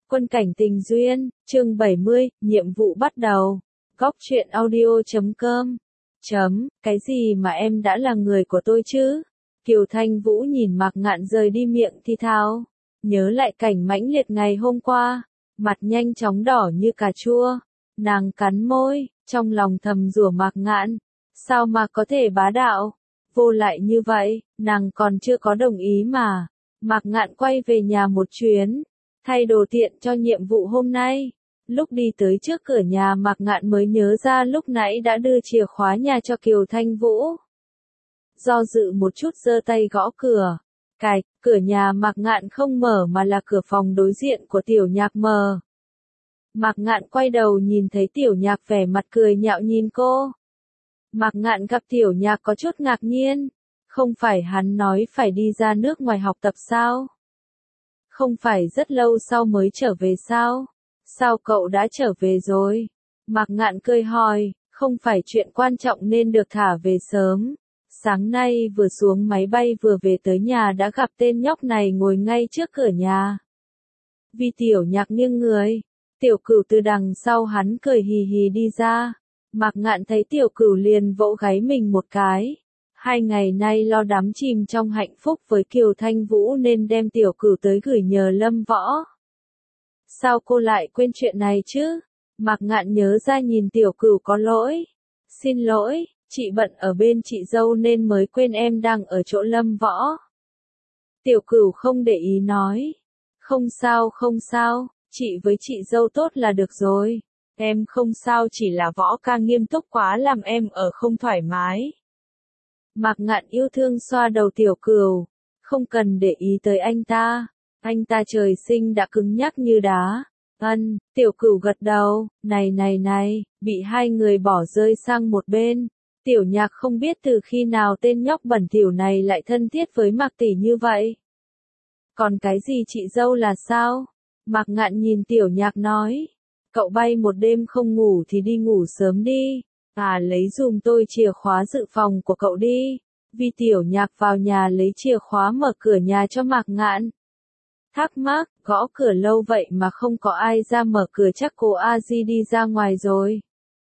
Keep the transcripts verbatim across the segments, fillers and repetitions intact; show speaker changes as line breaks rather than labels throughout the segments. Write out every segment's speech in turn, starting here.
Quân cảnh tình duyên, chương bảy mươi, nhiệm vụ bắt đầu. Góc truyện audio chấm com. Chấm, cái gì mà em đã là người của tôi chứ? Kiều Thanh Vũ nhìn Mạc Ngạn rời đi miệng thì thào. Nhớ lại cảnh mãnh liệt ngày hôm qua. Mặt nhanh chóng đỏ như cà chua. Nàng cắn môi, trong lòng thầm rủa Mạc Ngạn. Sao mà có thể bá đạo? Vô lại như vậy, nàng còn chưa có đồng ý mà. Mạc Ngạn quay về nhà một chuyến. Thay đồ tiện cho nhiệm vụ hôm nay. Lúc đi tới trước cửa nhà Mạc Ngạn mới nhớ ra lúc nãy đã đưa chìa khóa nhà cho Kiều Thanh Vũ. Do dự một chút giơ tay gõ cửa. Cạch, cửa nhà Mạc Ngạn không mở mà là cửa phòng đối diện của Tiểu Nhạc mở. Mạc Ngạn quay đầu nhìn thấy Tiểu Nhạc vẻ mặt cười nhạo nhìn cô. Mạc Ngạn gặp Tiểu Nhạc có chút ngạc nhiên. Không phải hắn nói phải đi ra nước ngoài học tập sao? Không phải rất lâu sau mới trở về sao? Sao cậu đã trở về rồi? Mạc Ngạn cười hỏi, không phải chuyện quan trọng nên được thả về sớm. Sáng nay vừa xuống máy bay vừa về tới nhà đã gặp tên nhóc này ngồi ngay trước cửa nhà. Vì Tiểu Nhạc nghiêng người, Tiểu Cửu từ đằng sau hắn cười hì hì đi ra. Mạc Ngạn thấy Tiểu Cửu liền vỗ gáy mình một cái. Hai ngày nay lo đắm chìm trong hạnh phúc với Kiều Thanh Vũ nên đem Tiểu Cửu tới gửi nhờ Lâm Võ. Sao cô lại quên chuyện này chứ? Mạc Ngạn nhớ ra nhìn Tiểu Cửu có lỗi. Xin lỗi, chị bận ở bên chị dâu nên mới quên em đang ở chỗ Lâm Võ. Tiểu Cửu không để ý nói. Không sao không sao, chị với chị dâu tốt là được rồi. Em không sao, chỉ là Võ ca nghiêm túc quá làm em ở không thoải mái. Mạc Ngạn yêu thương xoa đầu Tiểu Cửu. Không cần để ý tới anh ta. Anh ta trời sinh đã cứng nhắc như đá. Ân, Tiểu Cửu gật đầu. Này này này, bị hai người bỏ rơi sang một bên. Tiểu Nhạc không biết từ khi nào tên nhóc bẩn thỉu này lại thân thiết với Mạc tỷ như vậy. Còn cái gì chị dâu là sao? Mạc Ngạn nhìn Tiểu Nhạc nói. Cậu bay một đêm không ngủ thì đi ngủ sớm đi. À, lấy dùm tôi chìa khóa dự phòng của cậu đi. Vì Tiểu Nhạc vào nhà lấy chìa khóa mở cửa nhà cho Mạc Ngạn. Thắc mắc, gõ cửa lâu vậy mà không có ai ra mở cửa, chắc cô A Di đi ra ngoài rồi.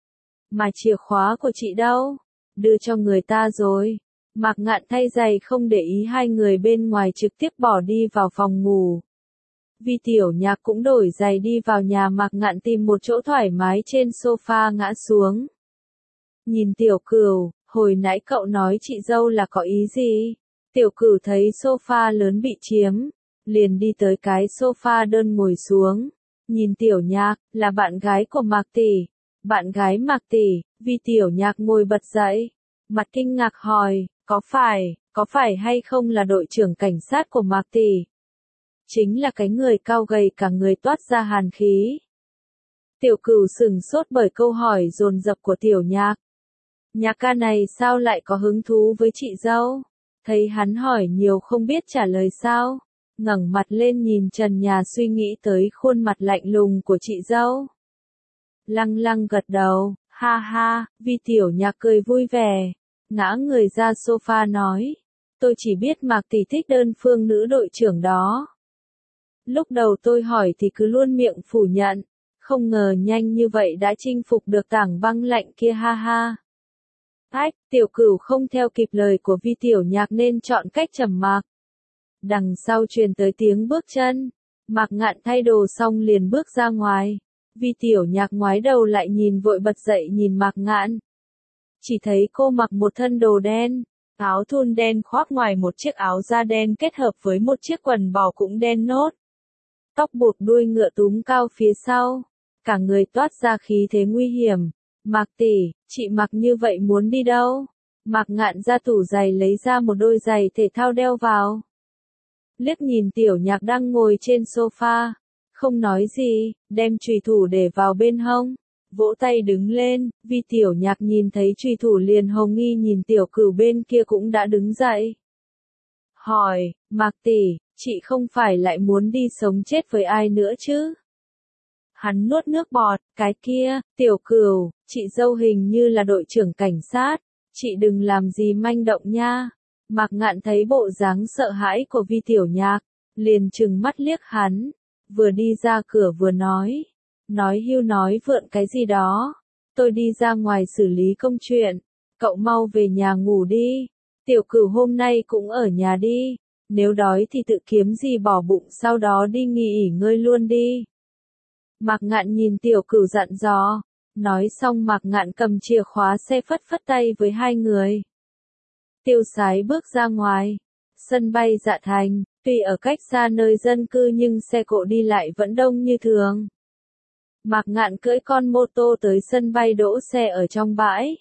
Mà chìa khóa của chị đâu? Đưa cho người ta rồi. Mạc Ngạn thay giày không để ý hai người bên ngoài trực tiếp bỏ đi vào phòng ngủ. Vì Tiểu Nhạc cũng đổi giày đi vào nhà Mạc Ngạn tìm một chỗ thoải mái trên sofa ngã xuống. Nhìn Tiểu Cửu, hồi nãy cậu nói chị dâu là có ý gì? Tiểu Cửu thấy sofa lớn bị chiếm, liền đi tới cái sofa đơn ngồi xuống. Nhìn Tiểu Nhạc, là bạn gái của Mạc tỷ. Bạn gái Mạc tỷ. Vì Tiểu Nhạc ngồi bật dậy, mặt kinh ngạc hỏi, có phải, có phải hay không là đội trưởng cảnh sát của Mạc tỷ? Chính là cái người cao gầy cả người toát ra hàn khí. Tiểu Cửu sửng sốt bởi câu hỏi dồn dập của Tiểu Nhạc. Nhạc ca này sao lại có hứng thú với chị dâu? Thấy hắn hỏi nhiều không biết trả lời sao? Ngẩng mặt lên nhìn trần nhà suy nghĩ tới khuôn mặt lạnh lùng của chị dâu. Lăng lăng gật đầu, ha ha, vì Tiểu Nhạc cười vui vẻ. Ngã người ra sofa nói. Tôi chỉ biết Mạc tỷ thích đơn phương nữ đội trưởng đó. Lúc đầu tôi hỏi thì cứ luôn miệng phủ nhận. Không ngờ nhanh như vậy đã chinh phục được tảng băng lạnh kia, ha ha. Ách, Tiểu Cửu không theo kịp lời của Vi Tiểu Nhạc nên chọn cách trầm mặc. Đằng sau truyền tới tiếng bước chân. Mạc Ngạn thay đồ xong liền bước ra ngoài. Vi Tiểu Nhạc ngoái đầu lại nhìn vội bật dậy nhìn Mạc Ngạn. Chỉ thấy cô mặc một thân đồ đen, áo thun đen khoác ngoài một chiếc áo da đen kết hợp với một chiếc quần bò cũng đen nốt. Tóc buộc đuôi ngựa túm cao phía sau, cả người toát ra khí thế nguy hiểm. Mạc tỷ, chị mặc như vậy muốn đi đâu? Mạc Ngạn ra tủ giày lấy ra một đôi giày thể thao đeo vào. Liếc nhìn Tiểu Nhạc đang ngồi trên sofa, không nói gì, đem chùy thủ để vào bên hông, vỗ tay đứng lên. Vì Tiểu Nhạc nhìn thấy chùy thủ liền hồ nghi nhìn Tiểu Cửu bên kia cũng đã đứng dậy. Hỏi, Mạc tỷ, chị không phải lại muốn đi sống chết với ai nữa chứ? Hắn nuốt nước bọt, cái kia, Tiểu Cửu, chị dâu hình như là đội trưởng cảnh sát, chị đừng làm gì manh động nha. Mạc Ngạn thấy bộ dáng sợ hãi của Vi Tiểu Nhạc, liền trừng mắt liếc hắn. vừa đi ra cửa vừa nói. Nói hưu nói vượn cái gì đó. Tôi đi ra ngoài xử lý công chuyện. Cậu mau về nhà ngủ đi. Tiểu Cửu hôm nay cũng ở nhà đi. Nếu đói thì tự kiếm gì bỏ bụng sau đó đi nghỉ ngơi luôn đi. Mạc Ngạn nhìn Tiểu Cửu dặn dò. Nói xong Mạc Ngạn cầm chìa khóa xe phất phất tay với hai người. Tiêu Sái bước ra ngoài. Sân bay Dạ Thành, tuy ở cách xa nơi dân cư nhưng xe cộ đi lại vẫn đông như thường. Mạc Ngạn cưỡi con mô tô tới sân bay đỗ xe ở trong bãi.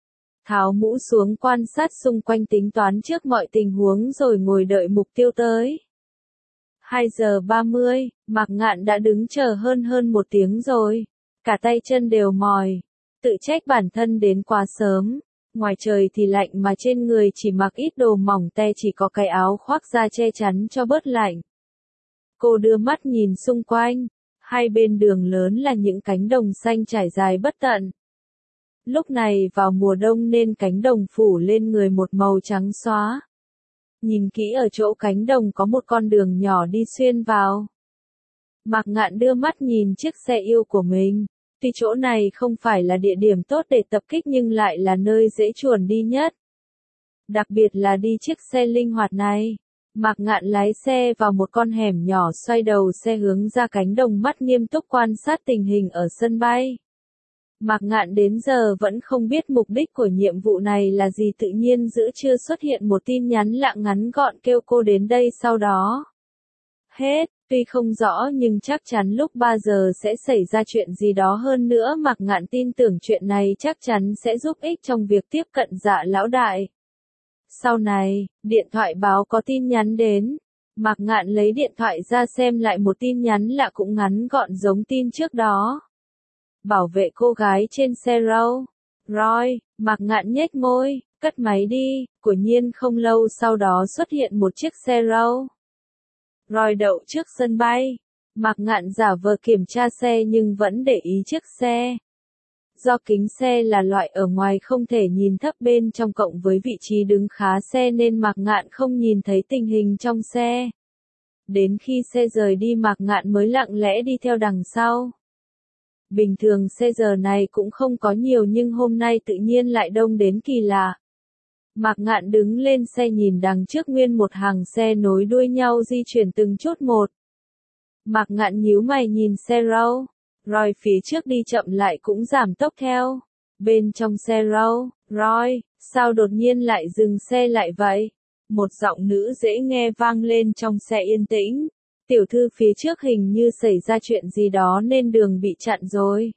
Tháo mũ xuống quan sát xung quanh tính toán trước mọi tình huống rồi ngồi đợi mục tiêu tới. hai giờ ba mươi, Mạc Ngạn đã đứng chờ hơn hơn một tiếng rồi. Cả tay chân đều mỏi. Tự trách bản thân đến quá sớm. Ngoài trời thì lạnh mà trên người chỉ mặc ít đồ mỏng te chỉ có cái áo khoác da che chắn cho bớt lạnh. Cô đưa mắt nhìn xung quanh. Hai bên đường lớn là những cánh đồng xanh trải dài bất tận. Lúc này vào mùa đông nên cánh đồng phủ lên người một màu trắng xóa. Nhìn kỹ ở chỗ cánh đồng có một con đường nhỏ đi xuyên vào. Mạc Ngạn đưa mắt nhìn chiếc xe yêu của mình. Tuy chỗ này không phải là địa điểm tốt để tập kích nhưng lại là nơi dễ chuồn đi nhất. Đặc biệt là đi chiếc xe linh hoạt này. Mạc Ngạn lái xe vào một con hẻm nhỏ xoay đầu xe hướng ra cánh đồng mắt nghiêm túc quan sát tình hình ở sân bay. Mạc Ngạn đến giờ vẫn không biết mục đích của nhiệm vụ này là gì tự nhiên giữa trưa xuất hiện một tin nhắn lạ ngắn gọn kêu cô đến đây sau đó. Hết, tuy không rõ nhưng chắc chắn lúc ba giờ sẽ xảy ra chuyện gì đó hơn nữa Mạc Ngạn tin tưởng chuyện này chắc chắn sẽ giúp ích trong việc tiếp cận Dạ lão đại. Sau này, điện thoại báo có tin nhắn đến. Mạc Ngạn lấy điện thoại ra xem lại một tin nhắn lạ cũng ngắn gọn giống tin trước đó. Bảo vệ cô gái trên xe Rolls Royce, Mạc Ngạn nhếch môi, cất máy đi, quả nhiên không lâu sau đó xuất hiện một chiếc xe Rolls Royce đậu trước sân bay. Mạc Ngạn giả vờ kiểm tra xe nhưng vẫn để ý chiếc xe. Do kính xe là loại ở ngoài không thể nhìn thấp bên trong cộng với vị trí đứng khá xe nên Mạc Ngạn không nhìn thấy tình hình trong xe. Đến khi xe rời đi Mạc Ngạn mới lặng lẽ đi theo đằng sau. Bình thường xe giờ này cũng không có nhiều nhưng hôm nay tự nhiên lại đông đến kỳ lạ. Mạc Ngạn đứng lên xe nhìn đằng trước nguyên một hàng xe nối đuôi nhau di chuyển từng chút một. Mạc Ngạn nhíu mày nhìn xe Rolls Royce phía trước đi chậm lại cũng giảm tốc theo. Bên trong xe Rolls Royce, sao đột nhiên lại dừng xe lại vậy? Một giọng nữ dễ nghe vang lên trong xe yên tĩnh. Tiểu thư phía trước hình như xảy ra chuyện gì đó nên đường bị chặn rồi.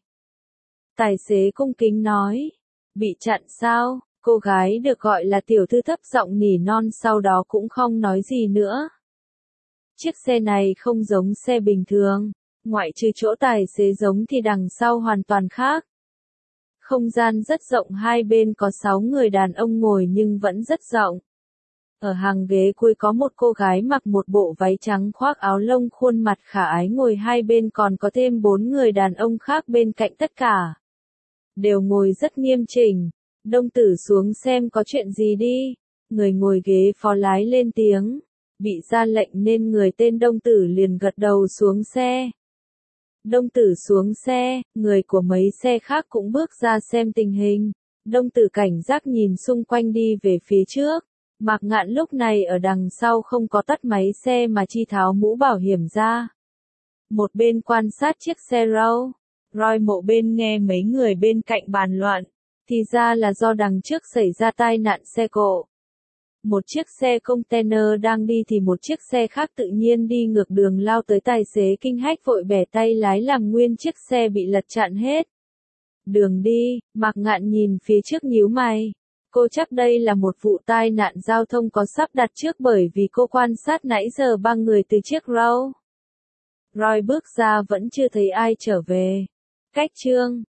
Tài xế cung kính nói. Bị chặn sao? Cô gái được gọi là tiểu thư thấp giọng nỉ non sau đó cũng không nói gì nữa. Chiếc xe này không giống xe bình thường. Ngoại trừ chỗ tài xế giống thì đằng sau hoàn toàn khác. Không gian rất rộng hai bên có sáu người đàn ông ngồi nhưng vẫn rất rộng. Ở hàng ghế cuối có một cô gái mặc một bộ váy trắng khoác áo lông khuôn mặt khả ái ngồi hai bên còn có thêm bốn người đàn ông khác bên cạnh tất cả. Đều ngồi rất nghiêm chỉnh. Đông tử xuống xem có chuyện gì đi. Người ngồi ghế phó lái lên tiếng. Bị ra lệnh nên người tên Đông tử liền gật đầu xuống xe. Đông tử xuống xe, người của mấy xe khác cũng bước ra xem tình hình. Đông tử cảnh giác nhìn xung quanh đi về phía trước. Mạc Ngạn lúc này ở đằng sau không có tắt máy xe mà chi tháo mũ bảo hiểm ra. Một bên quan sát chiếc xe Rolls Royce một bên nghe mấy người bên cạnh bàn luận. Thì ra là do đằng trước xảy ra tai nạn xe cộ. Một chiếc xe container đang đi thì một chiếc xe khác tự nhiên đi ngược đường lao tới tài xế kinh hách vội bẻ tay lái làm nguyên chiếc xe bị lật chặn hết. Đường đi, Mạc Ngạn nhìn phía trước nhíu mày. Cô chắc đây là một vụ tai nạn giao thông có sắp đặt trước bởi vì cô quan sát nãy giờ ba người từ chiếc Rolls Royce bước ra vẫn chưa thấy ai trở về. Cách chương